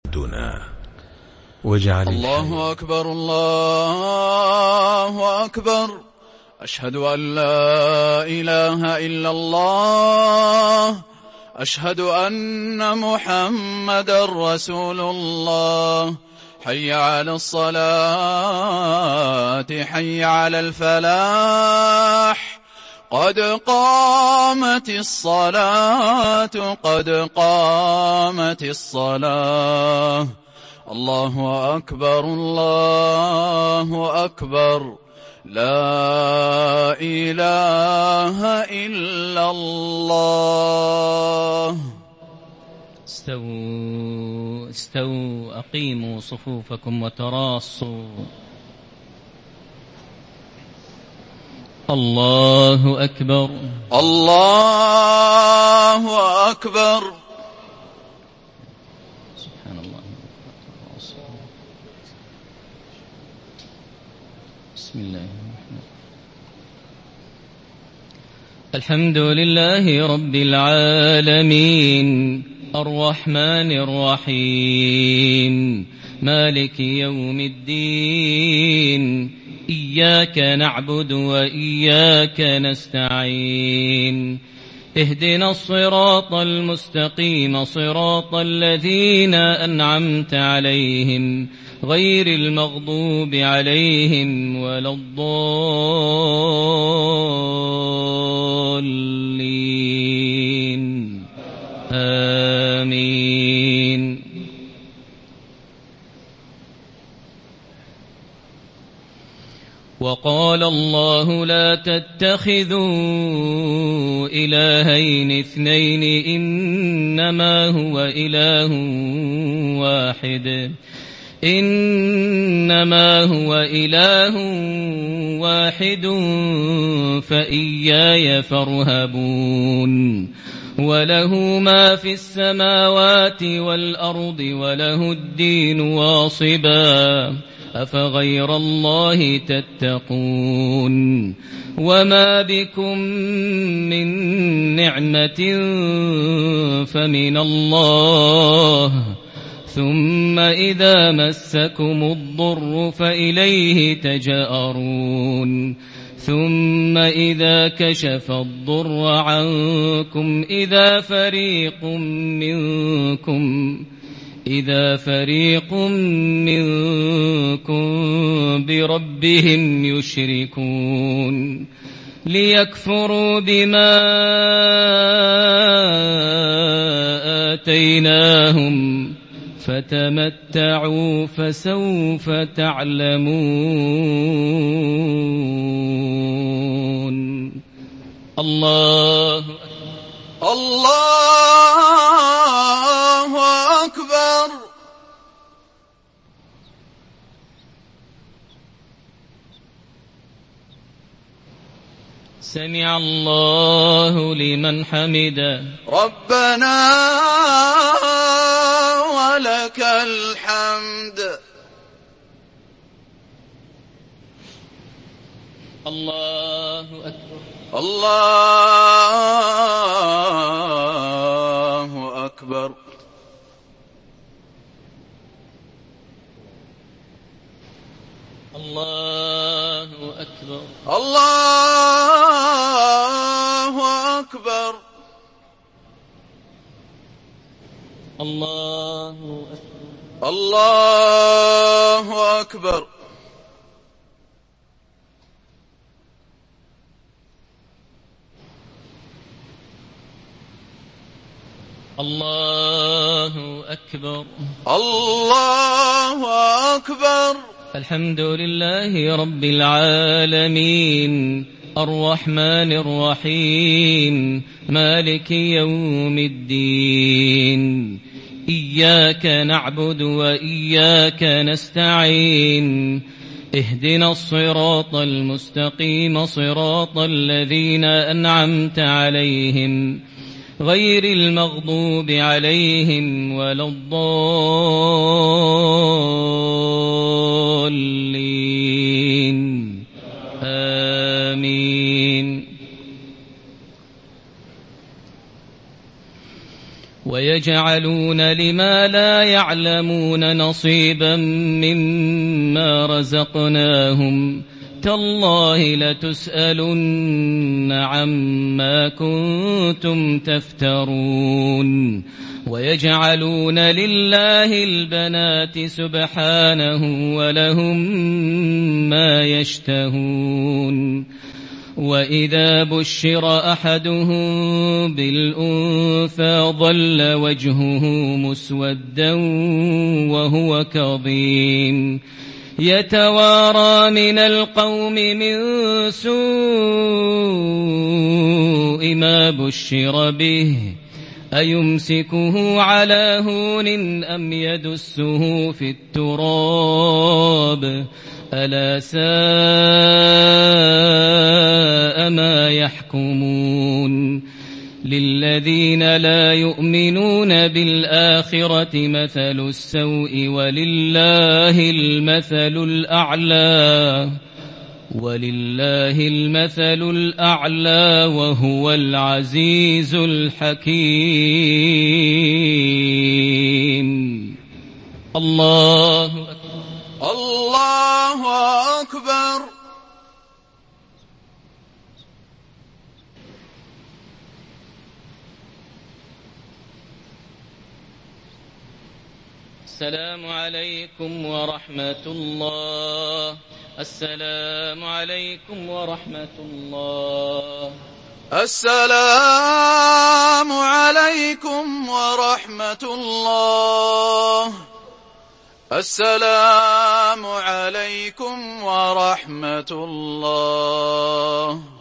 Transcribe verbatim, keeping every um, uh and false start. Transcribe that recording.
واجعل الله أكبر الله أكبر أشهد أن لا إله إلا الله أشهد أن محمدا رسول الله حي على الصلاة حي على الفلاح قد قامت الصلاة قد قامت الصلاة الله أكبر الله أكبر لا إله إلا الله. استووا استووا أقيموا صفوفكم وتراصوا. الله أكبر الله أكبر. سبحان الله. بسم الله الرحمن الرحيم. الحمد لله رب العالمين الرحمن الرحيم مالك يوم الدين إياك نعبد وإياك نستعين اهدنا الصراط المستقيم صراط الذين أنعمت عليهم غير المغضوب عليهم ولا الضالين آمين. وقال الله لا تتخذوا إلهين اثنين إنما هو إله واحد إنما هو إله واحد فإياي فارهبون وله ما في السماوات والأرض وله الدين واصبا أفغير الله تتقون وما بكم من نعمة فمن الله ثم إذا مسكم الضر فإليه تجأرون ثم إذا كشف الضر عنكم إذا فريق منكم إذا فريق منكم بربهم يشركون ليكفروا بما آتيناهم فتمتعوا فسوف تعلمون. الله الله أكبر. سمع الله لمن حمده ربنا ولك الحمد. الله أكبر الله أكبر. الله أكبر الله أكبر. الله أكبر الله أكبر. الله أكبر الله أكبر. الحمد لله رب العالمين الرحمن الرحيم مالك يوم الدين إياك نعبد وإياك نستعين اهدنا الصراط المستقيم صراط الذين أنعمت عليهم غير المغضوب عليهم ولا الضالين آمين. ويجعلون لما لا يعلمون نصيبا مما رزقناهم تالله لتسألن عما كنتم تفترون ويجعلون لله البنات سبحانه ولهم ما يشتهون وإذا بشر أحدهم بالأنثى ظل وجهه مسودا وهو كظيم يتوارى من القوم من سوء ما بشر به أيمسكه على هون أم يدسه في التراب ألا ساء ما يحكمون للذين لا يؤمنون بالآخرة مثل السوء ولله المثل الأعلى ولله المثل الأعلى وهو العزيز الحكيم. الله أكبر. الله أكبر. السلام عليكم ورحمة الله. السلام عليكم ورحمة الله. السلام عليكم ورحمة الله. السلام عليكم ورحمة الله.